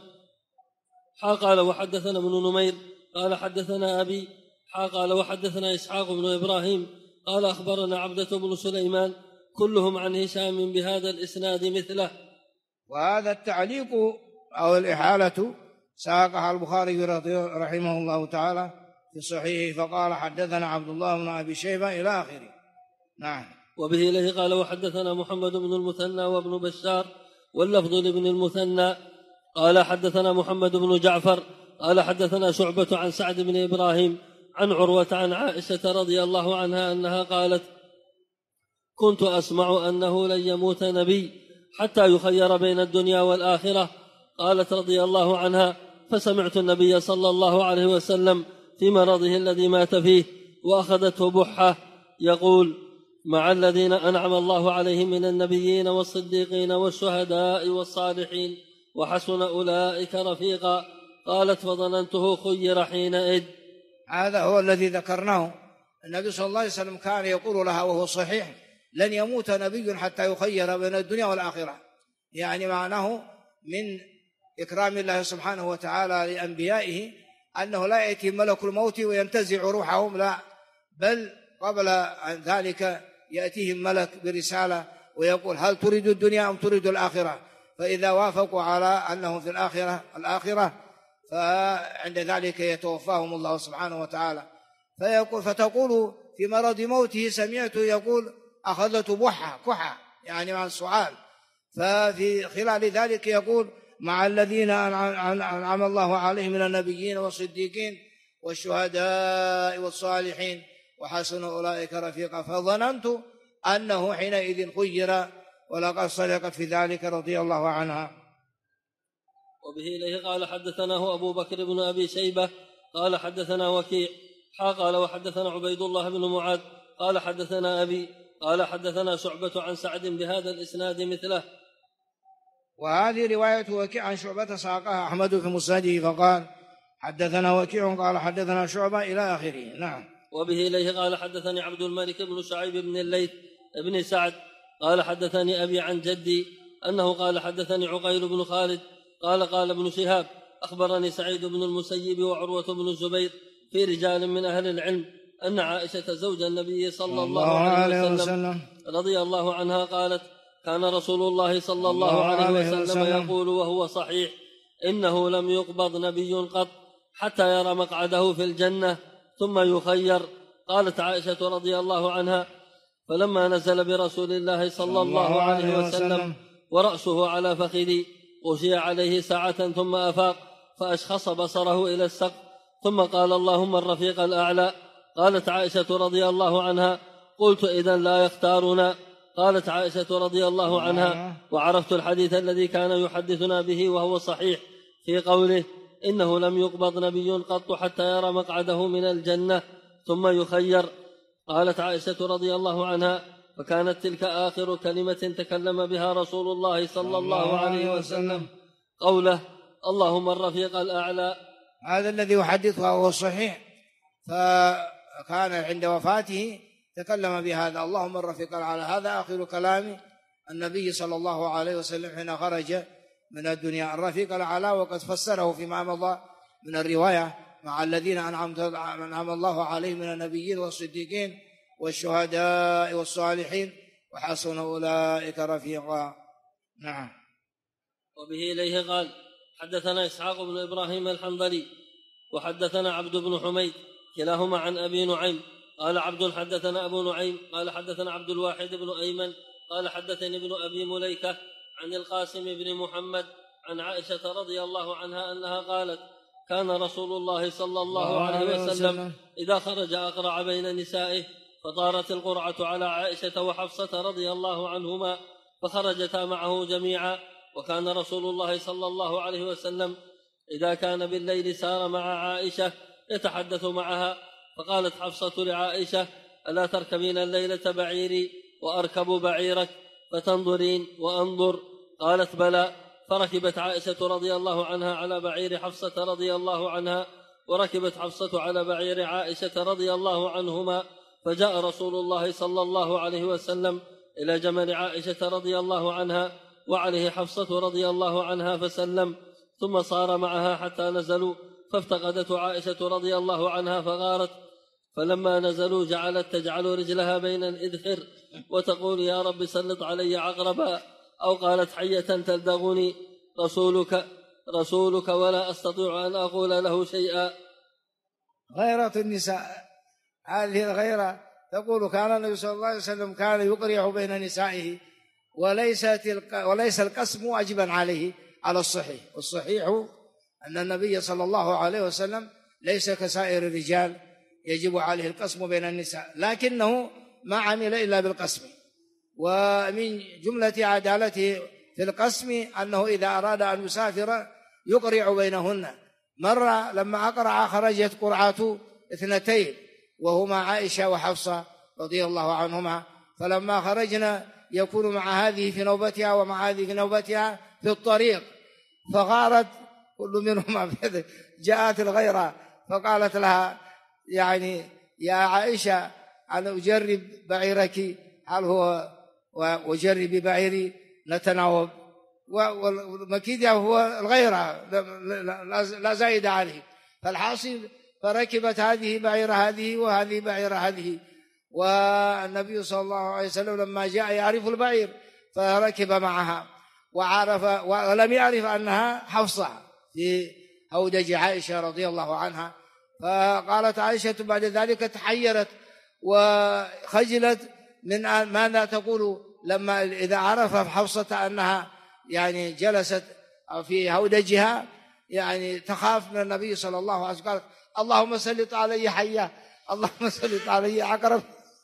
قال وحدثنا ابن نمير قال حدثنا أبي قال وحدثنا إسحاق بن إبراهيم قال أخبرنا عبدة بن سليمان كلهم عن هشام بهذا الإسناد مثله. وهذا التعليق أو الإحالة ساقها البخاري رحمه الله تعالى في صحيحه، فقال حدثنا عبد الله بن أبي شيبة إلى آخره. نعم. وبه إليه قال وحدثنا محمد بن المثنى وابن بشار واللفظ لابن المثنى قال حدثنا محمد بن جعفر قال حدثنا شعبة عن سعد بن إبراهيم عن عروة عن عائشة رضي الله عنها أنها قالت: كنت أسمع أنه لن يموت نبي حتى يخير بين الدنيا والآخرة. قالت رضي الله عنها: فسمعت النبي صلى الله عليه وسلم في مرضه الذي مات فيه وأخذته بحة يقول: مع الذين أنعم الله عليهم من النبيين والصديقين والشهداء والصالحين وحسن أولئك رفيقا. قالت: فظننته خير حينئذ. هذا هو الذي ذكرناه. النبي صلى الله عليه وسلم كان يقول لها وهو صحيح: لن يموت نبي حتى يخير بين الدنيا والآخرة. يعني معناه من إكرام الله سبحانه وتعالى لأنبيائه أنه لا يأتي ملك الموت وينتزع روحهم، لا، بل قبل ذلك يأتيهم ملك برسالة ويقول: هل تريد الدنيا أم تريد الآخرة؟ فإذا وافقوا على أنه في الآخرة فعند ذلك يتوفاهم الله سبحانه وتعالى. فتقول في مرض موته: سمعت يقول أخذت كحة، يعني مع السعال. ففي خلال ذلك يقول: مع الذين أنعم الله عليهم من النبيين والصديقين والشهداء والصالحين وحسن أولئك رفيقا. فظننت أنه حينئذ خير، ولقد صدقت في ذلك رضي الله عنها. وبه إليه قال حدثناه أبو بكر بن أبي شيبة قال حدثنا وكيع قال وحدثنا عبيد الله بن معاذ قال حدثنا أبي قال حدثنا شعبة عن سعد بهذا الإسناد مثله. وهذه رواية وكيع عن شعبة ساقها أحمد في مسنده فقال: حدثنا وكيع قال حدثنا شعبة إلى آخره. نعم. وبه إليه قال حدثني عبد الملك بن شعيب بن الليث بن سعد قال حدثني أبي عن جدي أنه قال حدثني عقيل بن خالد قال ابن شهاب أخبرني سعيد بن المسيب وعروة بن الزبير في رجال من أهل العلم أن عائشة زوج النبي صلى الله عليه وسلم رضي الله عنها قالت: كان رسول الله صلى الله عليه وسلم يقول وهو صحيح: إنه لم يقبض نبي قط حتى يرى مقعده في الجنة ثم يخير. قالت عائشة رضي الله عنها: فلما نزل برسول الله صلى الله عليه وسلم ورأسه على فخذي غشي عليه ساعة ثم أفاق فأشخص بصره إلى السقف ثم قال: اللهم الرفيق الأعلى. قالت عائشة رضي الله عنها: قلت: إذن لا يختارنا. قالت عائشة رضي الله عنها: وعرفت الحديث الذي كان يحدثنا به وهو صحيح في قوله: إنه لم يقبض نبي قط حتى يرى مقعده من الجنة ثم يخير. قالت عائشة رضي الله عنها: فكانت تلك آخر كلمة تكلم بها رسول الله صلى الله عليه وسلم قوله: اللهم الرفيق الأعلى. هذا الذي يحدثها وهو صحيح، فكان عند وفاته تكلم بهذا: اللهم الرفيق الأعلى. هذا آخر كلام النبي صلى الله عليه وسلم حين خرج من الدنيا، الرفيق الأعلى. وقد فسره فيما مضى من الرواية: مع الذين أنعم الله عليهم من النبيين والصديقين والشهداء والصالحين وحسن أولئك رفيقا. نعم. وبه إليه قال حدثنا إسحاق بن إبراهيم الحنظلي وحدثنا عبد بن حميد كلاهما عن أبي نعيم قال عبد حدثنا أبو نعيم قال حدثنا عبد الواحد بن أيمن قال حدثني ابن أبي مليكة عن القاسم بن محمد عن عائشة رضي الله عنها أنها قالت: كان رسول الله صلى الله عليه وسلم إذا خرج أقرع بين نسائه، فطارت القرعة على عائشة وحفصة رضي الله عنهما فخرجتا معه جميعا. وكان رسول الله صلى الله عليه وسلم إذا كان بالليل سار مع عائشة يتحدث معها، فقالت حفصة لعائشة: ألا تركبين الليلة بعيري وأركب بعيرك فتنظرين وأنظر؟ قالت: بلى. فركبت عائشة رضي الله عنها على بعير حفصة رضي الله عنها، وركبت حفصة على بعير عائشة رضي الله عنهما، فجاء رسول الله صلى الله عليه وسلم إلى جمل عائشة رضي الله عنها وعليه حفصة رضي الله عنها فسلم، ثم صار معها حتى نزلوا، فافتقدته عائشة رضي الله عنها فغارت، فلما نزلوا جعلت تجعل رجلها بين الإذخر وتقول: يا رب سلط علي عقربا، أو قالت: حية تلدغني، رسولك ولا أستطيع أن أقول له شيئا. غيرة النساء، هذه الغيرة تقول: كان النبي صلى الله عليه وسلم كان يقرع بين نسائه، وليس القسم واجبا عليه على الصحيح، والصحيح أن النبي صلى الله عليه وسلم ليس كسائر الرجال يجب عليه القسم بين النساء، لكنه ما عمل إلا بالقسم. ومن جملة عدالته في القسم أنه إذا أراد أن يسافر يقرع بينهن. مرة لما أقرع خرجت قرعة 2، وهما عائشة وحفصة رضي الله عنهما، فلما خرجنا يكون مع هذه في نوبتها ومع هذه في نوبتها في الطريق، فغارت كل منهما. جاءت الغيرة فقالت لها: يعني يا عائشة أنا أجرب بعيرك، هل هو وجرب بعيري نتناوب، والمكيد هو الغيرة لا زايد عليه. فالحاصل فركبت هذه بعير هذه وهذه بعير هذه، والنبي صلى الله عليه وسلم لما جاء يعرف البعير فركب معها وعرف، ولم يعرف أنها حفصة في هودج عائشة رضي الله عنها. فقالت عائشة بعد ذلك تحيرت وخجلت من ماذا تقول لما إذا عرف حفصة أنها يعني جلست في هودجها، يعني تخاف من النبي صلى الله عليه وسلم. قالت: اللهم سلط علي حية، اللهم سلط علي عقرب.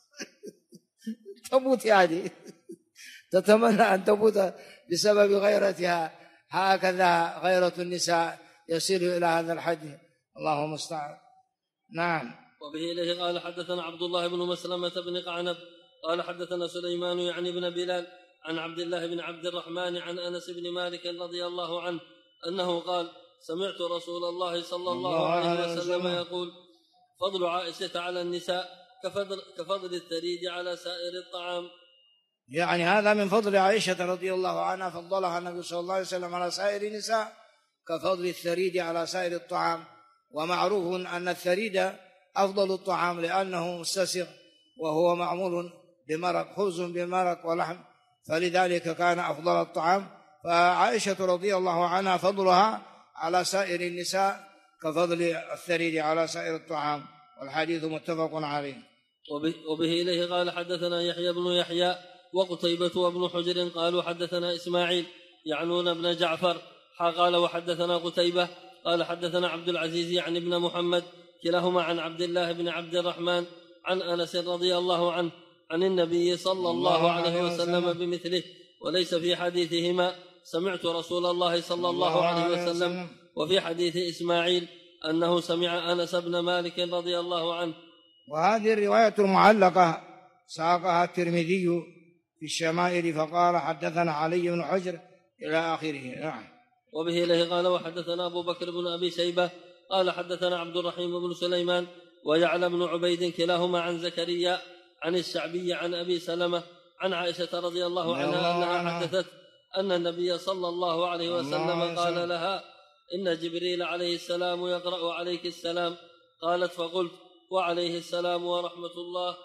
تموت يعني، تتمنى أن تموت بسبب غيرتها. هكذا غيرة النساء يصل إلى هذا الحد، اللهم المستعان. نعم. وبه إليه قال حدثنا عبد الله بن مسلمة بن قعنب قال حدثنا سليمان يعني بن بلال عن عبد الله بن عبد الرحمن عن أنس بن مالك رضي الله عنه أنه قال: سمعت رسول الله صلى الله عليه وسلم يقول: فضل عائشة على النساء كفضل الثريد على سائر الطعام. يعني هذا من فضل عائشة رضي الله عنها، فضلها النبي صلى الله عليه وسلم على سائر النساء كفضل الثريد على سائر الطعام. ومعروف أن الثريد أفضل الطعام لأنه مستسغ وهو معمول بمرق، خبز بمرق ولحم، فلذلك كان أفضل الطعام. فعائشة رضي الله عنها فضلها على سائر النساء كفضل الثريد على سائر الطعام، والحديث متفق عليه. وبه إليه قال حدثنا يحيى بن يحيى وقتيبة وابن حجر قالوا حدثنا إسماعيل يعنون بن جعفر قال وحدثنا قتيبة قال حدثنا عبد العزيز يعني ابن محمد كلاهما عن عبد الله بن عبد الرحمن عن أنس رضي الله عنه عن النبي صلى الله عليه وسلم بمثله، وليس في حديثهما سمعت رسول الله صلى الله عليه وسلم، وفي حديث إسماعيل أنه سمع أنس بن مالك رضي الله عنه. وهذه الرواية المعلقة ساقها الترمذي في الشمائل فقال حدثنا علي بن حجر إلى آخره. نعم. وبه إليه قال وحدثنا أبو بكر بن أبي شيبة قال حدثنا عبد الرحيم بن سليمان ويعلى بن عبيد كلاهما عن زكريا عن الشعبي عن أبي سلمة عن عائشة رضي الله عنها أنها حدثت أن النبي صلى الله عليه وسلم قال لها: إن جبريل عليه السلام يقرأ عليك السلام. قالت: فقلت: وعليه السلام ورحمة الله.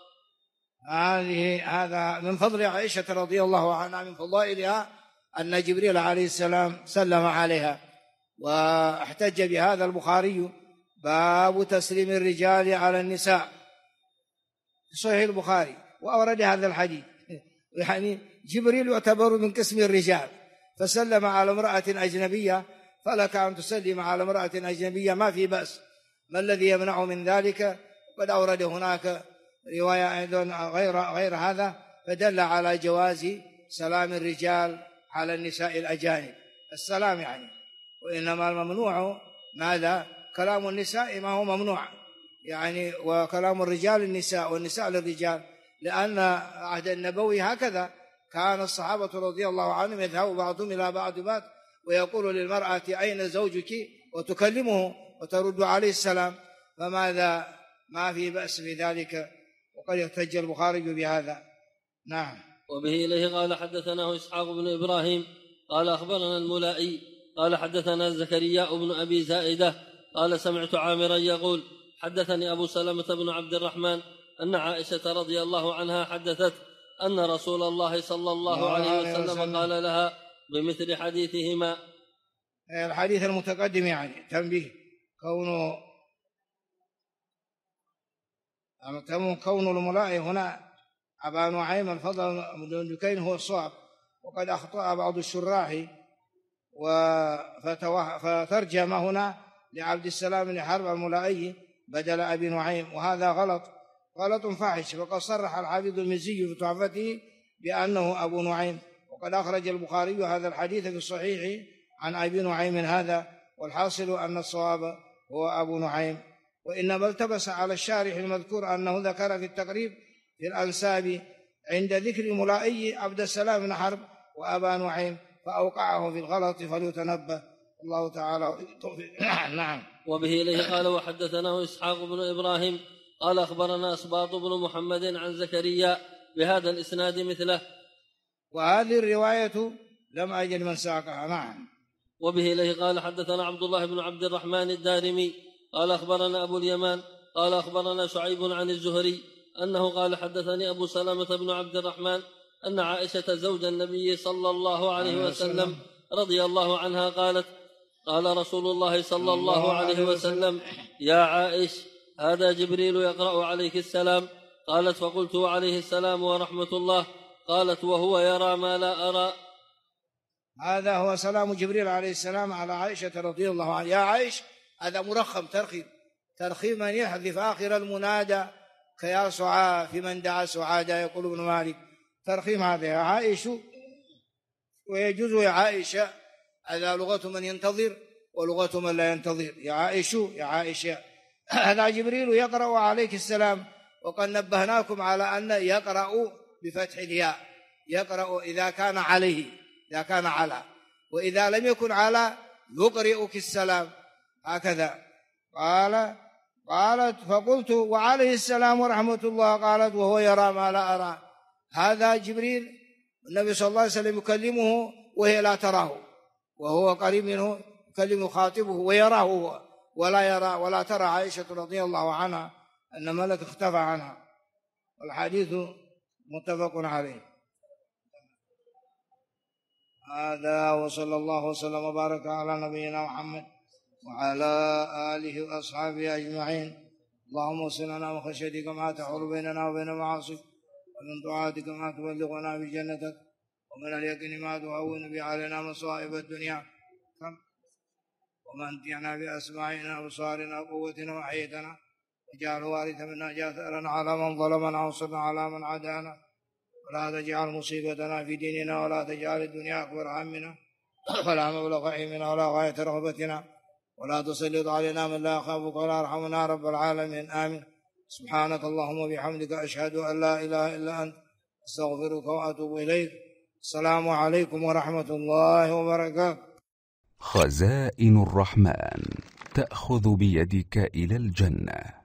هذا من فضل عائشة رضي الله عنها، من فضائلها أن جبريل عليه السلام سلم عليها. واحتج بهذا البخاري: باب تسليم الرجال على النساء، في صحيح البخاري، وأورد هذا الحديث. يعني جبريل يعتبر من قسم الرجال، فسلم على امرأة أجنبية، فلك أن تسلم على امرأة أجنبية ما في بأس. ما الذي يمنع من ذلك؟ قد أورد هناك رواية أيضا غير هذا، فدل على جواز سلام الرجال على النساء الأجانب، السلام يعني. وإنما الممنوع ماذا؟ كلام النساء ما هو ممنوع، يعني وكلام الرجال النساء والنساء للرجال، لأن عهد النبوي هكذا كان الصحابة رضي الله عنهم يذهب بعضهم إلى بعض ويقول للمرأة أين زوجك وتكلمه وترد عليه السلام، فماذا؟ ما في بأس في ذلك، وقد يحتج البخاري بهذا. نعم. وبه إليه قال حدثنا إسحاق بن إبراهيم قال أخبرنا الملائي قال حدثنا زكريا بن أبي زائدة قال سمعت عامرا يقول حدثني أبو سلمة بن عبد الرحمن أن عائشة رضي الله عنها حدثت أن رسول الله صلى الله عليه وسلم قال لها بمثل حديثهما. الحديث المتقدم يعني تنبيه كون الملائي هنا أبا نعيم الفضل بن دكين هو الصواب، وقد أخطأ بعض الشراح فترجم هنا لعبد السلام بن حرب الملائي بدل أبي نعيم، وهذا غلط فاحش، وقد صرح الحافظ المزي في تحفته بأنه أبو نعيم، وقد أخرج البخاري هذا الحديث في الصحيح عن أبي نعيم هذا، والحاصل أن الصواب هو أبو نعيم. وإنما التبس على الشارح المذكور أنه ذكر في التقريب في الأنساب عند ذكر الملائي عبد السلام بن حرب وأبا نعيم فأوقعه في الغلط فليتنبه، الله تعالى توفيق. نعم. وبه إليه قال وحدثناه إسحاق بن إبراهيم قال أخبرنا أسباط بن محمد عن زكريا بهذا الإسناد مثله، وهذه الرواية لم أجد من ساقها. نعم. وبه إليه قال حدثنا عبد الله بن عبد الرحمن الدارمي قال أخبرنا أبو اليمان قال أخبرنا شعيب عن الزهري أنه قال حدثني أبو سلمة بن عبد الرحمن أن عائشة زوج النبي صلى الله عليه وسلم رضي الله عنها قالت قال رسول الله صلى الله عليه وسلم يا عائش هذا جبريل يقرأ عليك السلام. قالت فقلت عليه السلام ورحمة الله. قالت وهو يرى ما لا أرى. هذا هو سلام جبريل عليه السلام على عائشة رضي الله عنها. يا عائش هذا مرخم ترخيم من يحذف آخر المنادى كيا سعى في من دعا سعادا يقول ابن مالك، ترخيم هذا يا عائش، ويجوز يا عائشة هذا لغة من ينتظر ولغة من لا ينتظر. يا عائش يا عائشة هذا جبريل يقرأ عليك السلام، وقد نبهناكم على أن يقرأ بفتح الياء، يقرأ إذا كان عليه، إذا كان على، وإذا لم يكن على يقرئك السلام هكذا. قالت فقلت وعليه السلام ورحمة الله. قالت وهو يرى ما لا أرى. هذا جبريل النبي صلى الله عليه وسلم يكلمه وهي لا تراه، وهو قريب منه يكلم خاطبه ويراه هو ولا يرى ولا ترى عائشة رضي الله عنها أن ملك اختفى عنها، والحديث متفق عليه. هذا وصلى الله وسلم وبارك على نبينا محمد وعلى آله وأصحابه أجمعين. اللهم وصلنا من خشيتك ما تحول بيننا وبين معاصيك، ومن طاعتك ما تبلغنا بجنتك، ومن اليقين ما تهون به علينا مصائب الدنيا، ومتعنا بأسماعنا وأبصارنا وقوتنا وحياتنا، واجعل وارث منا جاثرا على من ظلمنا وانصرنا على من عادانا، ولا تجعل مصيبتنا في ديننا، ولا تجعل الدنيا أكبر همنا ولا مبلغ علمنا ولا غاية رغبتنا، ولا تسلط علينا من لا يخافك ولا يرحمنا رب العالمين. آمين. سبحانك اللهم وبحمدك أشهد أن لا إله إلا أنت أستغفرك وأتوب إليك. السلام عليكم ورحمة الله وبركاته. خزائن الرحمن تأخذ بيدك إلى الجنة.